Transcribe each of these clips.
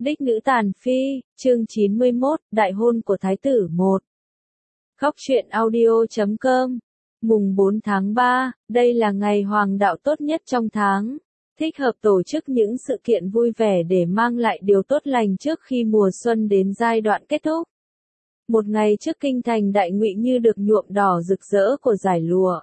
Đích nữ tàn phi, chương 91, Đại hôn của Thái tử 1. Góc truyện audio.com. Mùng 4 tháng 3, đây là ngày hoàng đạo tốt nhất trong tháng, thích hợp tổ chức những sự kiện vui vẻ để mang lại điều tốt lành trước khi mùa xuân đến giai đoạn kết thúc. Một ngày trước kinh thành Đại Ngụy như được nhuộm đỏ rực rỡ của dải lụa.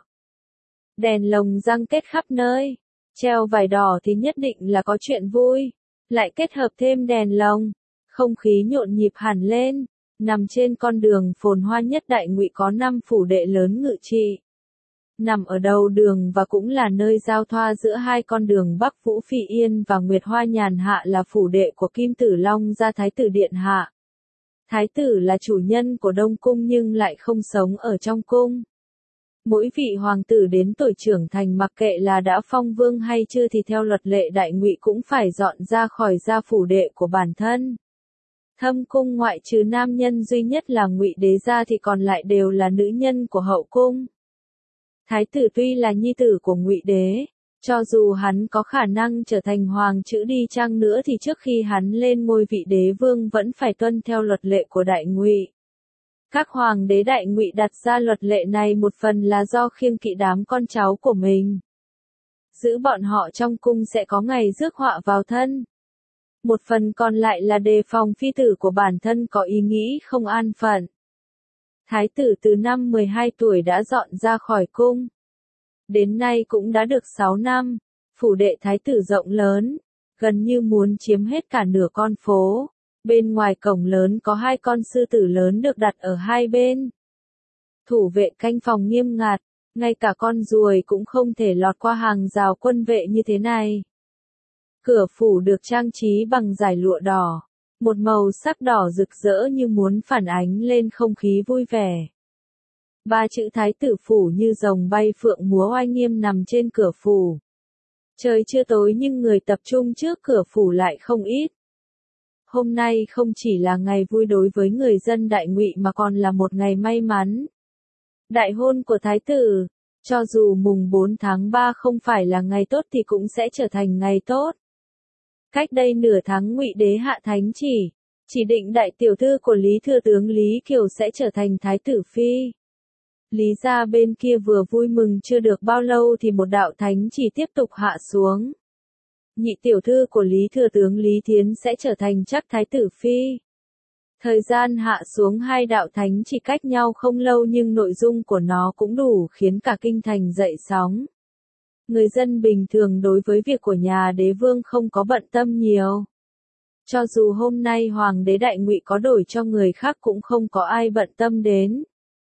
Đèn lồng giăng kết khắp nơi, treo vải đỏ thì nhất định là có chuyện vui. Lại kết hợp thêm đèn lồng, không khí nhộn nhịp hẳn lên. Nằm trên con đường phồn hoa nhất Đại Ngụy có 5 phủ đệ lớn ngự trị. Nằm ở đầu đường và cũng là nơi giao thoa giữa hai con đường Bắc Vũ Phi Yên và Nguyệt Hoa Nhàn Hạ là phủ đệ của Kim Tử Long Gia Thái tử Điện Hạ. Thái tử là chủ nhân của Đông Cung nhưng lại không sống ở trong cung. Mỗi vị hoàng tử đến tuổi trưởng thành mặc kệ là đã phong vương hay chưa thì theo luật lệ Đại Ngụy cũng phải dọn ra khỏi gia phủ đệ của bản thân. Thâm cung ngoại trừ nam nhân duy nhất là Ngụy Đế ra thì còn lại đều là nữ nhân của hậu cung. Thái tử tuy là nhi tử của Ngụy Đế, cho dù hắn có khả năng trở thành hoàng chữ đi chăng nữa thì trước khi hắn lên ngôi vị đế vương vẫn phải tuân theo luật lệ của Đại Ngụy. Các hoàng đế Đại Ngụy đặt ra luật lệ này một phần là do khiêng kỵ đám con cháu của mình. Giữ bọn họ trong cung sẽ có ngày rước họa vào thân. Một phần còn lại là đề phòng phi tử của bản thân có ý nghĩ không an phận. Thái tử từ năm 12 tuổi đã dọn ra khỏi cung. Đến nay cũng đã được 6 năm, phủ đệ thái tử rộng lớn, gần như muốn chiếm hết cả nửa con phố. Bên ngoài cổng lớn có 2 con sư tử lớn được đặt ở hai bên. Thủ vệ canh phòng nghiêm ngặt, ngay cả con ruồi cũng không thể lọt qua hàng rào quân vệ như thế này. Cửa phủ được trang trí bằng dải lụa đỏ, một màu sắc đỏ rực rỡ như muốn phản ánh lên không khí vui vẻ. 3 chữ Thái tử phủ như rồng bay phượng múa oai nghiêm nằm trên cửa phủ. Trời chưa tối nhưng người tập trung trước cửa phủ lại không ít. Hôm nay không chỉ là ngày vui đối với người dân Đại Ngụy mà còn là một ngày may mắn. Đại hôn của Thái tử, cho dù mùng 4 tháng 3 không phải là ngày tốt thì cũng sẽ trở thành ngày tốt. Cách đây nửa tháng Ngụy Đế hạ thánh chỉ định đại tiểu thư của Lý Thừa tướng Lý Kiều sẽ trở thành Thái tử phi. Lý gia bên kia vừa vui mừng chưa được bao lâu thì một đạo thánh chỉ tiếp tục hạ xuống. Nhị tiểu thư của Lý Thừa tướng Lý Thiến sẽ trở thành chắc Thái tử phi. Thời gian hạ xuống 2 đạo thánh chỉ cách nhau không lâu nhưng nội dung của nó cũng đủ khiến cả kinh thành dậy sóng. Người dân bình thường đối với việc của nhà đế vương không có bận tâm nhiều. Cho dù hôm nay hoàng đế Đại Ngụy có đổi cho người khác cũng không có ai bận tâm đến.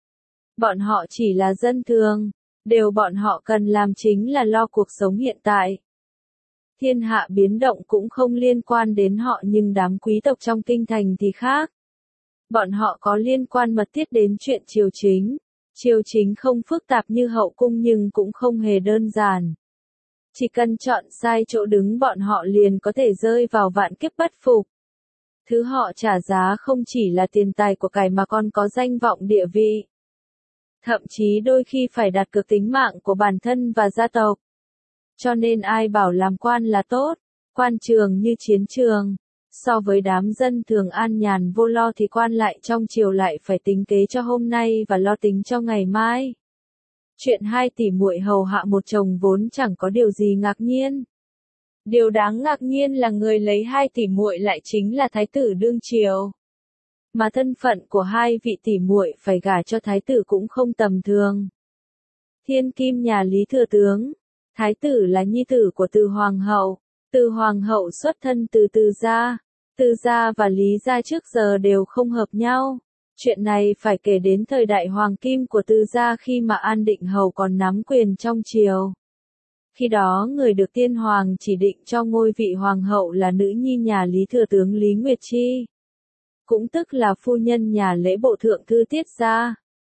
Bọn họ chỉ là dân thường, điều bọn họ cần làm chính là lo cuộc sống hiện tại. Thiên hạ biến động cũng không liên quan đến họ nhưng đám quý tộc trong kinh thành thì khác. Bọn họ có liên quan mật thiết đến chuyện triều chính. Triều chính không phức tạp như hậu cung nhưng cũng không hề đơn giản. Chỉ cần chọn sai chỗ đứng bọn họ liền có thể rơi vào vạn kiếp bất phục. Thứ họ trả giá không chỉ là tiền tài của cải mà còn có danh vọng địa vị. Thậm chí đôi khi phải đặt cược tính mạng của bản thân và gia tộc. Cho nên ai bảo làm quan là tốt, quan trường như chiến trường. So với đám dân thường an nhàn vô lo thì quan lại trong triều lại phải tính kế cho hôm nay và lo tính cho ngày mai. Chuyện 2 tỷ muội hầu hạ một chồng vốn chẳng có điều gì ngạc nhiên. Điều đáng ngạc nhiên là người lấy 2 tỷ muội lại chính là thái tử đương triều. Mà thân phận của 2 vị tỷ muội phải gả cho thái tử cũng không tầm thường. Thiên kim nhà Lý Thừa tướng, thái tử là nhi tử của Từ hoàng hậu. Từ hoàng hậu xuất thân từ Từ gia. Từ gia và Lý gia trước giờ đều không hợp nhau. Chuyện này phải kể đến thời đại hoàng kim của Từ gia khi mà An Định hầu còn nắm quyền trong triều. Khi đó người được tiên hoàng chỉ định cho ngôi vị hoàng hậu là nữ nhi nhà Lý Thừa tướng Lý Nguyệt Chi. Cũng tức là phu nhân nhà lễ bộ thượng thư Tiết gia.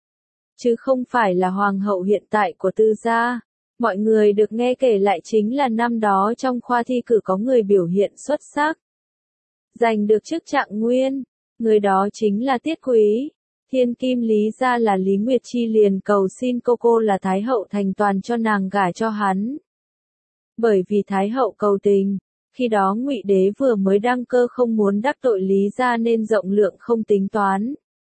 Chứ không phải là hoàng hậu hiện tại của Từ gia. Mọi người được nghe kể lại chính là năm đó trong khoa thi cử có người biểu hiện xuất sắc. Giành được chức trạng nguyên, người đó chính là Tiết Quý. Thiên kim Lý gia là Lý Nguyệt Chi liền cầu xin cô là Thái hậu thành toàn cho nàng gả cho hắn. Bởi vì Thái hậu cầu tình, Khi đó Ngụy Đế vừa mới đăng cơ không muốn đắc tội Lý gia nên rộng lượng không tính toán.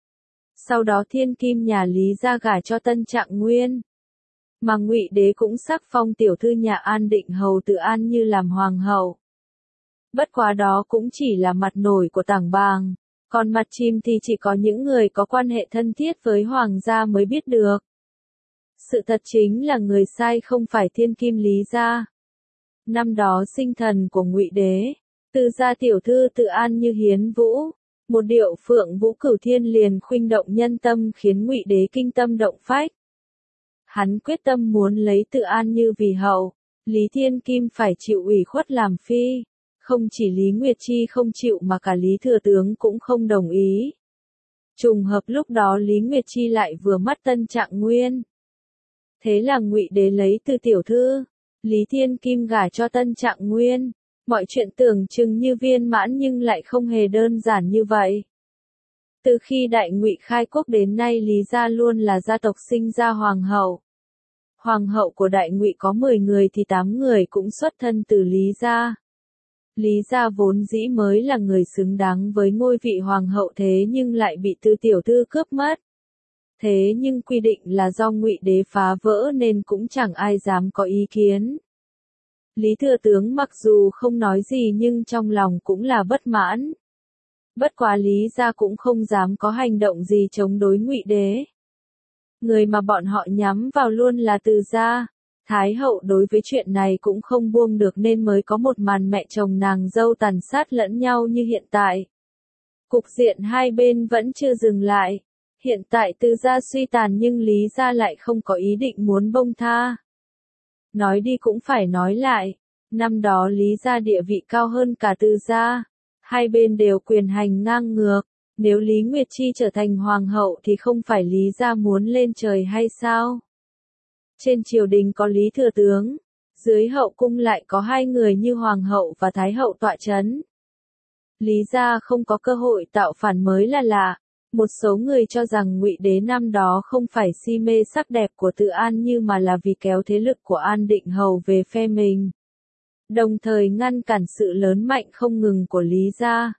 Sau đó thiên kim nhà Lý gia gả cho Tân Trạng Nguyên. Mà Ngụy Đế cũng sắc phong tiểu thư nhà An Định hầu Từ An Như làm hoàng hậu. Bất quá đó cũng chỉ là mặt nổi của tảng bàng, còn mặt chim thì chỉ có những người có quan hệ thân thiết với hoàng gia mới biết được. Sự thật chính là người sai không phải thiên kim Lý gia. Năm đó sinh thần của Ngụy Đế, Từ gia tiểu thư Từ An Như hiến vũ, một điệu phượng vũ cửu thiên liền khuynh động nhân tâm khiến Ngụy Đế kinh tâm động phách. Hắn quyết tâm muốn lấy Từ An Như vì hậu, Lý Thiên Kim phải chịu ủy khuất làm phi. Không chỉ Lý Nguyệt Chi không chịu mà cả Lý Thừa Tướng cũng không đồng ý. Trùng hợp lúc đó Lý Nguyệt Chi lại vừa mất Tân Trạng Nguyên. Thế là Ngụy Đế lấy từ tiểu thư, Lý Thiên Kim gả cho Tân Trạng Nguyên. Mọi chuyện tưởng chừng như viên mãn nhưng lại không hề đơn giản như vậy. Từ khi Đại Ngụy khai quốc đến nay Lý gia luôn là gia tộc sinh ra hoàng hậu. Hoàng hậu của Đại Ngụy có 10 người thì 8 người cũng xuất thân từ Lý gia. Lý gia vốn dĩ mới là người xứng đáng với ngôi vị hoàng hậu thế nhưng lại bị Từ tiểu thư cướp mất. Thế nhưng quy định là do Ngụy Đế phá vỡ nên cũng chẳng ai dám có ý kiến. Lý Thừa Tướng mặc dù không nói gì nhưng trong lòng cũng là bất mãn. Bất quá Lý gia cũng không dám có hành động gì chống đối Ngụy Đế. Người mà bọn họ nhắm vào luôn là Từ gia. Thái hậu đối với chuyện này cũng không buông được nên mới có một màn mẹ chồng nàng dâu tàn sát lẫn nhau như hiện tại. Cục diện hai bên vẫn chưa dừng lại. Hiện tại Từ gia suy tàn nhưng Lý gia lại không có ý định muốn bông tha. Nói đi cũng phải nói lại, năm đó Lý gia địa vị cao hơn cả Từ gia. Hai bên đều quyền hành ngang ngược, nếu Lý Nguyệt Chi trở thành hoàng hậu thì không phải Lý gia muốn lên trời hay sao? Trên triều đình có Lý Thừa Tướng, dưới hậu cung lại có hai người như hoàng hậu và thái hậu tọa chấn. Lý gia không có cơ hội tạo phản mới là lạ. Một số người cho rằng Ngụy Đế năm đó không phải si mê sắc đẹp của Từ An Như mà là vì kéo thế lực của An Định hầu về phe mình. Đồng thời ngăn cản sự lớn mạnh không ngừng của Lý gia.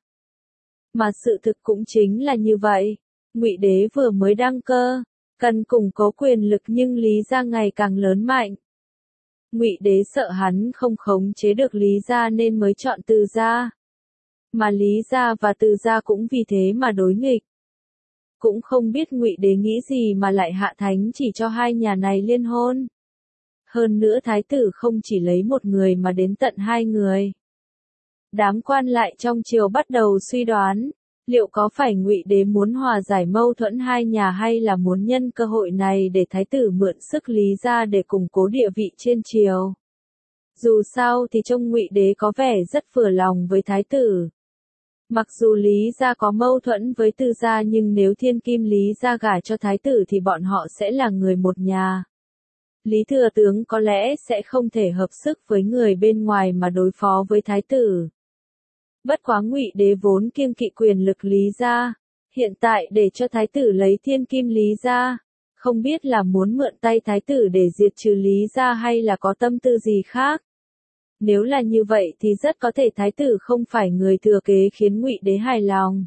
Mà sự thực cũng chính là như vậy. Ngụy Đế vừa mới đăng cơ, cần củng cố quyền lực nhưng Lý gia ngày càng lớn mạnh. Ngụy Đế sợ hắn không khống chế được Lý gia nên mới chọn Từ gia. Mà Lý gia và Từ gia cũng vì thế mà đối nghịch. Cũng không biết Ngụy Đế nghĩ gì mà lại hạ thánh chỉ cho hai nhà này liên hôn. Hơn nữa thái tử không chỉ lấy một người mà đến tận hai người. Đám quan lại trong triều bắt đầu suy đoán, liệu có phải Ngụy Đế muốn hòa giải mâu thuẫn hai nhà hay là muốn nhân cơ hội này để thái tử mượn sức Lý gia để củng cố địa vị trên triều. Dù sao thì trông Ngụy Đế có vẻ rất vừa lòng với thái tử. Mặc dù Lý gia có mâu thuẫn với Từ gia nhưng nếu thiên kim Lý gia gả cho thái tử thì bọn họ sẽ là người một nhà. Lý Thừa Tướng có lẽ sẽ không thể hợp sức với người bên ngoài mà đối phó với thái tử. Bất quá Ngụy Đế vốn kiêng kỵ quyền lực Lý gia, hiện tại để cho thái tử lấy thiên kim Lý gia, không biết là muốn mượn tay thái tử để diệt trừ Lý gia hay là có tâm tư gì khác. Nếu là như vậy thì rất có thể thái tử không phải người thừa kế khiến Ngụy Đế hài lòng.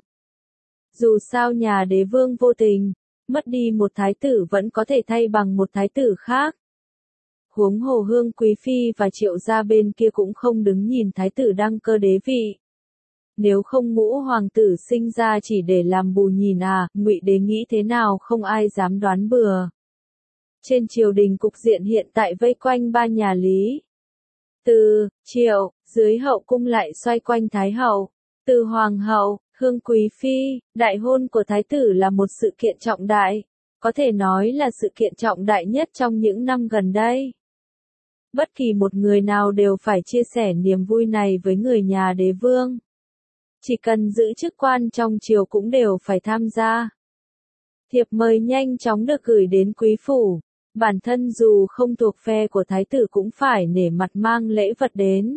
Dù sao nhà đế vương vô tình, mất đi một thái tử vẫn có thể thay bằng một thái tử khác. Huống hồ Hương Quý Phi và Triệu gia bên kia cũng không đứng nhìn thái tử đăng cơ đế vị. Nếu không ngũ hoàng tử sinh ra chỉ để làm bù nhìn à, Ngụy Đế nghĩ thế nào không ai dám đoán bừa. Trên triều đình cục diện hiện tại vây quanh ba nhà Lý. Từ, Triệu, dưới hậu cung lại xoay quanh Thái hậu, Từ hoàng hậu, Hương Quý Phi. Đại hôn của thái tử là một sự kiện trọng đại, có thể nói là sự kiện trọng đại nhất trong những năm gần đây. Bất kỳ một người nào đều phải chia sẻ niềm vui này với người nhà đế vương. Chỉ cần giữ chức quan trong triều cũng đều phải tham gia. Thiệp mời nhanh chóng được gửi đến quý phủ. Bản thân dù không thuộc phe của thái tử cũng phải nể mặt mang lễ vật đến.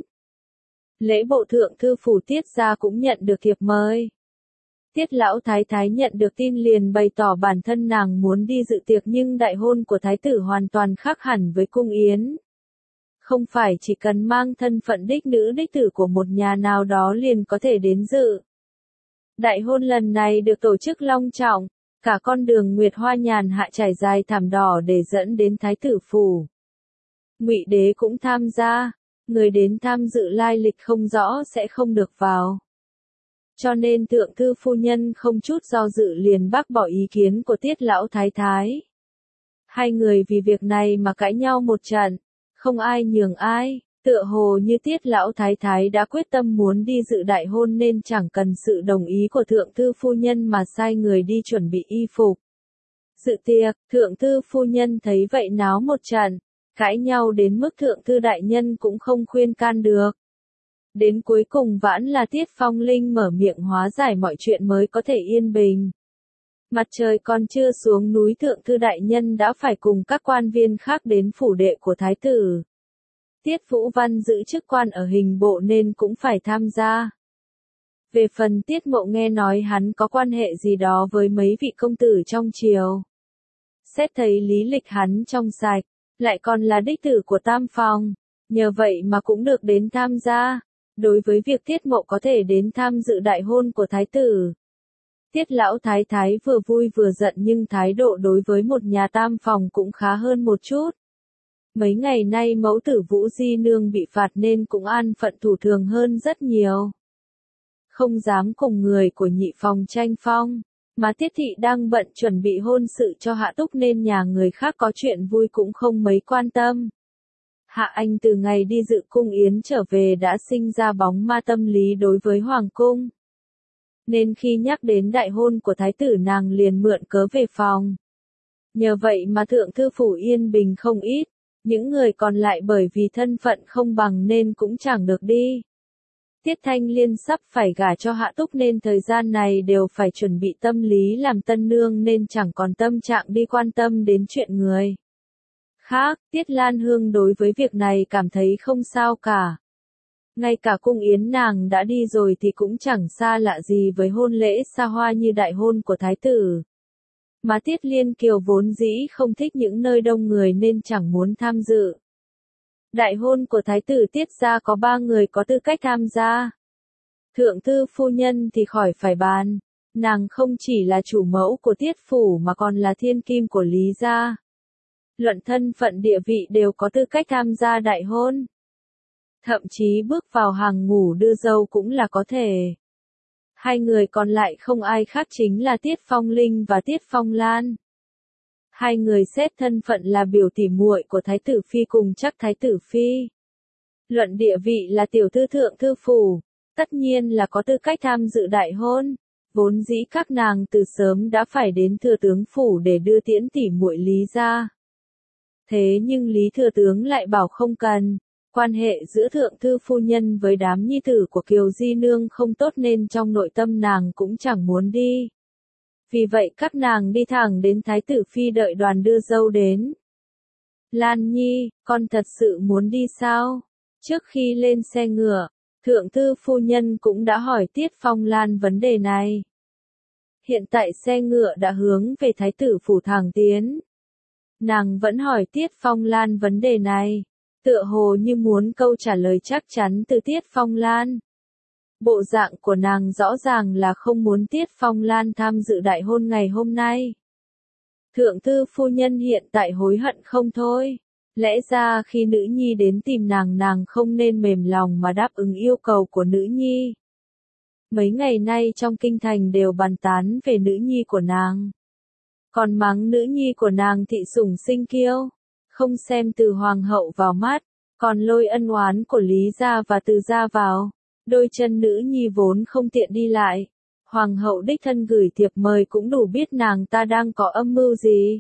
Lễ bộ thượng thư phủ Tiết gia cũng nhận được thiệp mời. Tiết lão thái thái nhận được tin liền bày tỏ bản thân nàng muốn đi dự tiệc nhưng đại hôn của thái tử hoàn toàn khác hẳn với cung yến. Không phải chỉ cần mang thân phận đích nữ đích tử của một nhà nào đó liền có thể đến dự. Đại hôn lần này được tổ chức long trọng, cả con đường Nguyệt Hoa nhàn hạ trải dài thảm đỏ để dẫn đến Thái tử phủ. Ngụy đế cũng tham gia, người đến tham dự lai lịch không rõ sẽ không được vào. Cho nên thượng thư phu nhân không chút do dự liền bác bỏ ý kiến của Tiết lão thái thái. Hai người vì việc này mà cãi nhau một trận, không ai nhường ai, tựa hồ như Tiết lão thái thái đã quyết tâm muốn đi dự đại hôn nên chẳng cần sự đồng ý của thượng thư phu nhân mà sai người đi chuẩn bị y phục. Dự tiệc, thượng thư phu nhân thấy vậy náo một trận, cãi nhau đến mức thượng thư đại nhân cũng không khuyên can được. Đến cuối cùng vẫn là Tiết Phong Linh mở miệng hóa giải mọi chuyện mới có thể yên bình. Mặt trời còn chưa xuống núi thượng thư đại nhân đã phải cùng các quan viên khác đến phủ đệ của thái tử. Tiết Vũ Văn giữ chức quan ở hình bộ nên cũng phải tham gia. Về phần Tiết Mộ nghe nói hắn có quan hệ gì đó với mấy vị công tử trong triều. Xét thấy lý lịch hắn trong sạch, lại còn là đích tử của Tam Phòng, nhờ vậy mà cũng được đến tham gia. Đối với việc Tiết Mộ có thể đến tham dự đại hôn của thái tử, Tiết lão thái thái vừa vui vừa giận nhưng thái độ đối với một nhà Tam Phòng cũng khá hơn một chút. Mấy ngày nay mẫu tử Vũ Di Nương bị phạt nên cũng an phận thủ thường hơn rất nhiều. Không dám cùng người của nhị phòng tranh phong, mà Tiết thị đang bận chuẩn bị hôn sự cho Hạ Túc nên nhà người khác có chuyện vui cũng không mấy quan tâm. Hạ Anh từ ngày đi dự cung yến trở về đã sinh ra bóng ma tâm lý đối với Hoàng cung. Nên khi nhắc đến đại hôn của thái tử nàng liền mượn cớ về phòng. Nhờ vậy mà thượng thư phủ yên bình không ít, những người còn lại bởi vì thân phận không bằng nên cũng chẳng được đi. Tiết Thanh Liên sắp phải gả cho Hạ Túc nên thời gian này đều phải chuẩn bị tâm lý làm tân nương nên chẳng còn tâm trạng đi quan tâm đến chuyện người khác. Tiết Lan Hương đối với việc này cảm thấy không sao cả. Ngay cả cung yến nàng đã đi rồi thì cũng chẳng xa lạ gì với hôn lễ xa hoa như đại hôn của thái tử. Mà Tiết Liên Kiều vốn dĩ không thích những nơi đông người nên chẳng muốn tham dự. Đại hôn của thái tử Tiết gia có 3 người có tư cách tham gia. Thượng thư phu nhân thì khỏi phải bàn, nàng không chỉ là chủ mẫu của Tiết phủ mà còn là thiên kim của Lý gia. Luận thân phận địa vị đều có tư cách tham gia đại hôn. Thậm chí bước vào hàng ngũ đưa dâu cũng là có thể. Hai người còn lại không ai khác chính là Tiết Phong Linh và Tiết Phong Lan. Hai người xét thân phận là biểu tỷ muội của Thái tử Phi cùng chắc Thái tử Phi. Luận địa vị là tiểu thư thượng thư phủ, tất nhiên là có tư cách tham dự đại hôn. Vốn dĩ các nàng từ sớm đã phải đến thừa tướng phủ để đưa tiễn tỷ muội Lý ra. Thế nhưng Lý thừa tướng lại bảo không cần. Quan hệ giữa thượng thư phu nhân với đám nhi tử của Kiều Di Nương không tốt nên trong nội tâm nàng cũng chẳng muốn đi. Vì vậy các nàng đi thẳng đến Thái tử Phi đợi đoàn đưa dâu đến. Lan Nhi, con thật sự muốn đi sao? Trước khi lên xe ngựa, thượng thư phu nhân cũng đã hỏi Tiết Phong Lan vấn đề này. Hiện tại xe ngựa đã hướng về Thái tử phủ thẳng tiến. Nàng vẫn hỏi Tiết Phong Lan vấn đề này. Tựa hồ như muốn câu trả lời chắc chắn từ Tiết Phong Lan. Bộ dạng của nàng rõ ràng là không muốn Tiết Phong Lan tham dự đại hôn ngày hôm nay. Thượng thư phu nhân hiện tại hối hận không thôi. Lẽ ra khi nữ nhi đến tìm nàng không nên mềm lòng mà đáp ứng yêu cầu của nữ nhi. Mấy ngày nay trong kinh thành đều bàn tán về nữ nhi của nàng. Còn mắng nữ nhi của nàng thị sủng sinh kiêu. Không xem từ hoàng hậu vào mắt, còn lôi ân oán của Lý gia và Từ gia vào. Đôi chân nữ nhi vốn không tiện đi lại. Hoàng hậu đích thân gửi thiệp mời cũng đủ biết nàng ta đang có âm mưu gì.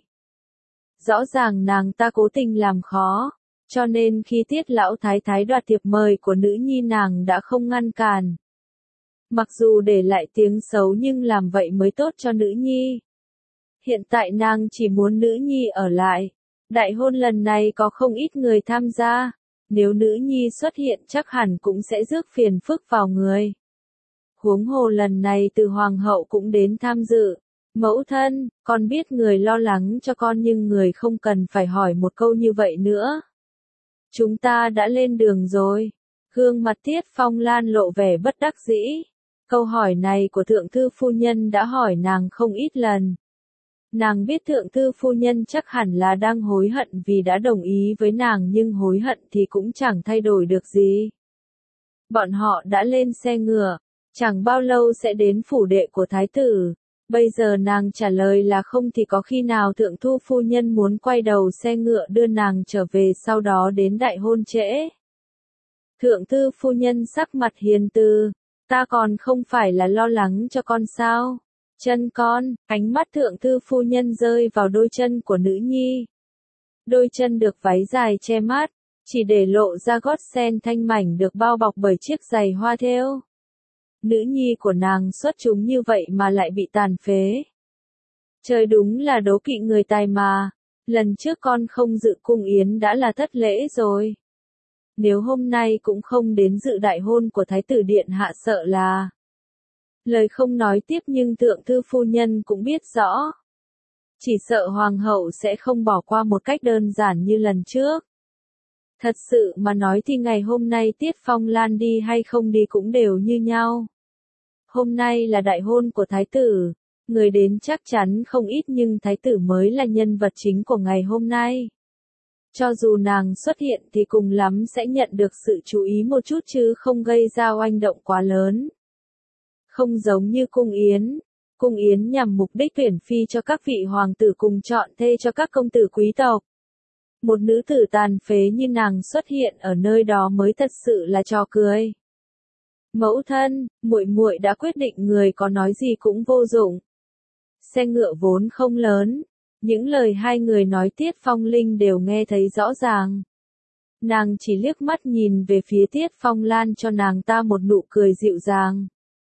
Rõ ràng nàng ta cố tình làm khó, cho nên khi Tiết lão thái thái đoạt thiệp mời của nữ nhi nàng đã không ngăn cản. Mặc dù để lại tiếng xấu nhưng làm vậy mới tốt cho nữ nhi. Hiện tại nàng chỉ muốn nữ nhi ở lại. Đại hôn lần này có không ít người tham gia, nếu nữ nhi xuất hiện chắc hẳn cũng sẽ rước phiền phức vào người. Huống hồ lần này từ hoàng hậu cũng đến tham dự. Mẫu thân, con biết người lo lắng cho con nhưng người không cần phải hỏi một câu như vậy nữa. Chúng ta đã lên đường rồi. Gương mặt Tiết Phong Lan lộ vẻ bất đắc dĩ. Câu hỏi này của thượng thư phu nhân đã hỏi nàng không ít lần. Nàng biết thượng thư phu nhân chắc hẳn là đang hối hận vì đã đồng ý với nàng, nhưng hối hận thì cũng chẳng thay đổi được gì. Bọn họ đã lên xe ngựa, chẳng bao lâu sẽ đến phủ đệ của thái tử. Bây giờ nàng trả lời là không thì có khi nào thượng thư phu nhân muốn quay đầu xe ngựa đưa nàng trở về, sau đó đến đại hôn trễ. Thượng thư phu nhân sắc mặt hiền từ, ta còn không phải là lo lắng cho con sao? Chân con, ánh mắt thượng thư phu nhân rơi vào đôi chân của nữ nhi. Đôi chân được váy dài che mắt, chỉ để lộ ra gót sen thanh mảnh được bao bọc bởi chiếc giày hoa thêu. Nữ nhi của nàng xuất chúng như vậy mà lại bị tàn phế. Trời đúng là đố kỵ người tài mà. Lần trước con không dự cung yến đã là thất lễ rồi. Nếu hôm nay cũng không đến dự đại hôn của thái tử điện hạ sợ là... Lời không nói tiếp nhưng thượng thư phu nhân cũng biết rõ. Chỉ sợ hoàng hậu sẽ không bỏ qua một cách đơn giản như lần trước. Thật sự mà nói thì ngày hôm nay Tiết Phong Lan đi hay không đi cũng đều như nhau. Hôm nay là đại hôn của thái tử, người đến chắc chắn không ít nhưng thái tử mới là nhân vật chính của ngày hôm nay. Cho dù nàng xuất hiện thì cùng lắm sẽ nhận được sự chú ý một chút chứ không gây ra oanh động quá lớn. Không giống như cung yến nhằm mục đích tuyển phi cho các vị hoàng tử cùng chọn thê cho các công tử quý tộc. Một nữ tử tàn phế như nàng xuất hiện ở nơi đó mới thật sự là trò cười. Mẫu thân, muội muội đã quyết định, người có nói gì cũng vô dụng. Xe ngựa vốn không lớn, những lời hai người nói Tiết Phong Linh đều nghe thấy rõ ràng. Nàng chỉ liếc mắt nhìn về phía Tiết Phong Lan cho nàng ta một nụ cười dịu dàng.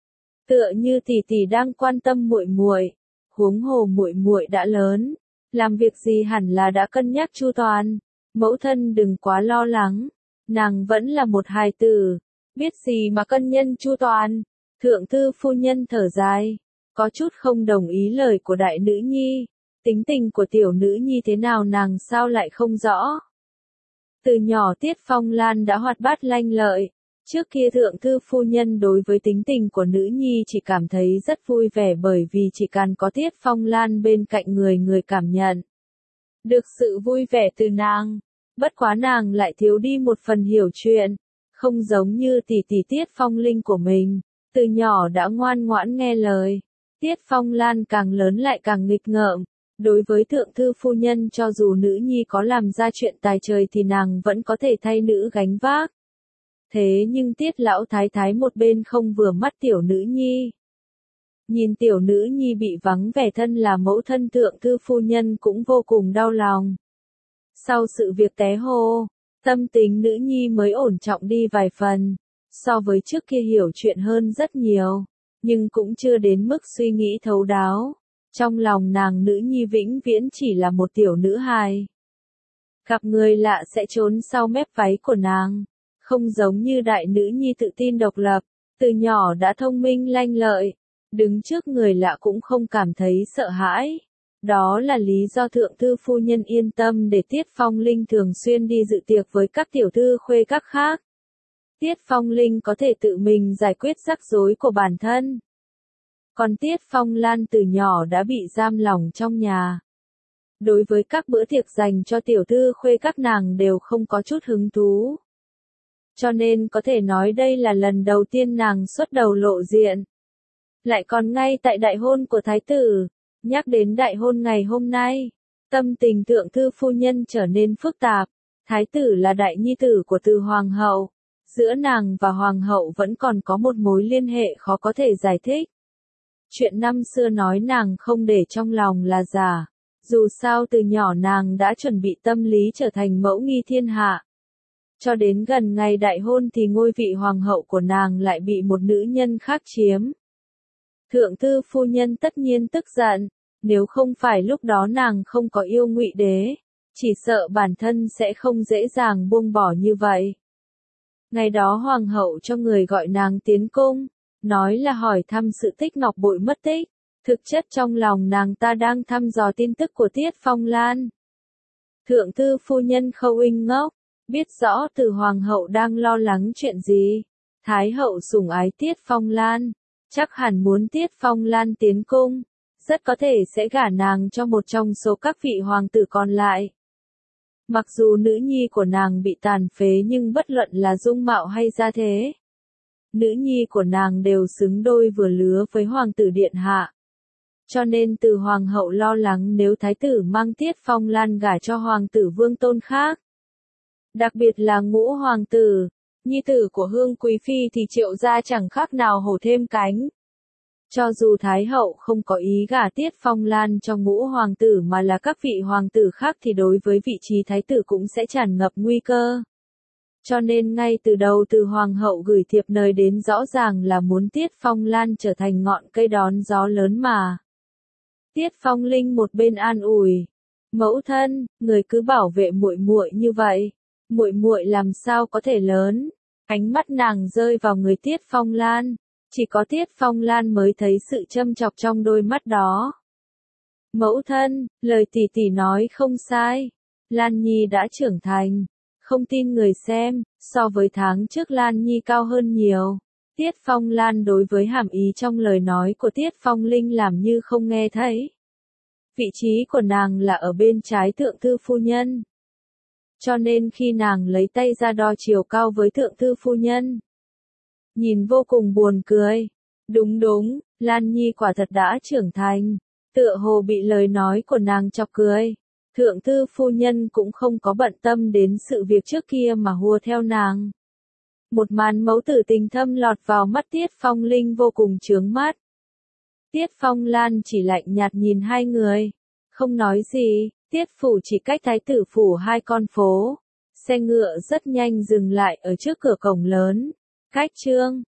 Tựa như tỷ tỷ đang quan tâm muội muội, huống hồ muội muội đã lớn, làm việc gì hẳn là đã cân nhắc chu toàn. Mẫu thân đừng quá lo lắng, nàng vẫn là một hài tử, biết gì mà cân nhân chu toàn. Thượng thư phu nhân thở dài, có chút không đồng ý lời của đại nữ nhi. Tính tình của tiểu nữ nhi thế nào nàng sao lại không rõ. Từ nhỏ Tiết Phong Lan đã hoạt bát lanh lợi. Trước kia thượng thư phu nhân đối với tính tình của nữ nhi chỉ cảm thấy rất vui vẻ, bởi vì chỉ cần có Tiết Phong Lan bên cạnh người cảm nhận được sự vui vẻ từ nàng. Bất quá nàng lại thiếu đi một phần hiểu chuyện, không giống như tỷ tỷ Tiết Phong Linh của mình, từ nhỏ đã ngoan ngoãn nghe lời. Tiết Phong Lan càng lớn lại càng nghịch ngợm. Đối với thượng thư phu nhân, cho dù nữ nhi có làm ra chuyện tài trời thì nàng vẫn có thể thay nữ gánh vác. Thế nhưng Tiết lão thái thái một bên không vừa mắt tiểu nữ nhi. Nhìn tiểu nữ nhi bị vắng vẻ, thân là mẫu thân thượng thư phu nhân cũng vô cùng đau lòng. Sau sự việc té hô, tâm tính nữ nhi mới ổn trọng đi vài phần, so với trước kia hiểu chuyện hơn rất nhiều, nhưng cũng chưa đến mức suy nghĩ thấu đáo. Trong lòng nàng nữ nhi vĩnh viễn chỉ là một tiểu nữ hài. Gặp người lạ sẽ trốn sau mép váy của nàng. Không giống như đại nữ nhi tự tin độc lập, từ nhỏ đã thông minh lanh lợi, đứng trước người lạ cũng không cảm thấy sợ hãi. Đó là lý do thượng thư phu nhân yên tâm để Tiết Phong Linh thường xuyên đi dự tiệc với các tiểu thư khuê các khác. Tiết Phong Linh có thể tự mình giải quyết rắc rối của bản thân. Còn Tiết Phong Lan từ nhỏ đã bị giam lỏng trong nhà. Đối với các bữa tiệc dành cho tiểu thư khuê các nàng đều không có chút hứng thú. Cho nên có thể nói đây là lần đầu tiên nàng xuất đầu lộ diện. Lại còn ngay tại đại hôn của thái tử. Nhắc đến đại hôn ngày hôm nay, tâm tình thượng thư phu nhân trở nên phức tạp. Thái tử là đại nhi tử của từ hoàng hậu. Giữa nàng và hoàng hậu vẫn còn có một mối liên hệ khó có thể giải thích. Chuyện năm xưa nói nàng không để trong lòng là giả. Dù sao từ nhỏ nàng đã chuẩn bị tâm lý trở thành mẫu nghi thiên hạ. Cho đến gần ngày đại hôn thì ngôi vị hoàng hậu của nàng lại bị một nữ nhân khác chiếm. Thượng thư phu nhân tất nhiên tức giận, nếu không phải lúc đó nàng không có yêu Ngụy đế, chỉ sợ bản thân sẽ không dễ dàng buông bỏ như vậy. Ngày đó hoàng hậu cho người gọi nàng tiến cung, nói là hỏi thăm sự tích ngọc bội mất tích, thực chất trong lòng nàng ta đang thăm dò tin tức của Tiết Phong Lan. Thượng thư phu nhân khâu inh ngốc, biết rõ từ hoàng hậu đang lo lắng chuyện gì. Thái hậu sủng ái Tiết Phong Lan, chắc hẳn muốn Tiết Phong Lan tiến cung, rất có thể sẽ gả nàng cho một trong số các vị hoàng tử còn lại. Mặc dù nữ nhi của nàng bị tàn phế nhưng bất luận là dung mạo hay gia thế, nữ nhi của nàng đều xứng đôi vừa lứa với hoàng tử điện hạ. Cho nên từ hoàng hậu lo lắng nếu thái tử mang Tiết Phong Lan gả cho hoàng tử vương tôn khác. Đặc biệt là ngũ hoàng tử, nhi tử của Hương Quý Phi thì Triệu gia chẳng khác nào hổ thêm cánh. Cho dù Thái hậu không có ý gả Tiết Phong Lan cho ngũ hoàng tử mà là các vị hoàng tử khác thì đối với vị trí thái tử cũng sẽ tràn ngập nguy cơ. Cho nên ngay từ đầu từ hoàng hậu gửi thiệp mời đến rõ ràng là muốn Tiết Phong Lan trở thành ngọn cây đón gió lớn mà. Tiết Phong Linh một bên an ủi, mẫu thân, người cứ bảo vệ muội muội như vậy, muội muội làm sao có thể lớn. Ánh mắt nàng rơi vào người Tiết Phong Lan, chỉ có Tiết Phong Lan mới thấy sự châm chọc trong đôi mắt đó. Mẫu thân, lời tỷ tỷ nói không sai, Lan Nhi đã trưởng thành, không tin người xem, so với tháng trước Lan Nhi cao hơn nhiều. Tiết Phong Lan đối với hàm ý trong lời nói của Tiết Phong Linh làm như không nghe thấy. Vị trí của nàng là ở bên trái thượng thư phu nhân. Cho nên khi nàng lấy tay ra đo chiều cao với thượng thư phu nhân, nhìn vô cùng buồn cười. Đúng, Lan Nhi quả thật đã trưởng thành, tựa hồ bị lời nói của nàng chọc cười. Thượng thư phu nhân cũng không có bận tâm đến sự việc trước kia mà hùa theo nàng. Một màn mẫu tử tình thâm lọt vào mắt Tiết Phong Linh vô cùng chướng mắt. Tiết Phong Lan chỉ lạnh nhạt nhìn hai người, không nói gì. Tiết phủ chỉ cách thái tử phủ 2 con phố. Xe ngựa rất nhanh dừng lại ở trước cửa cổng lớn. Cách chương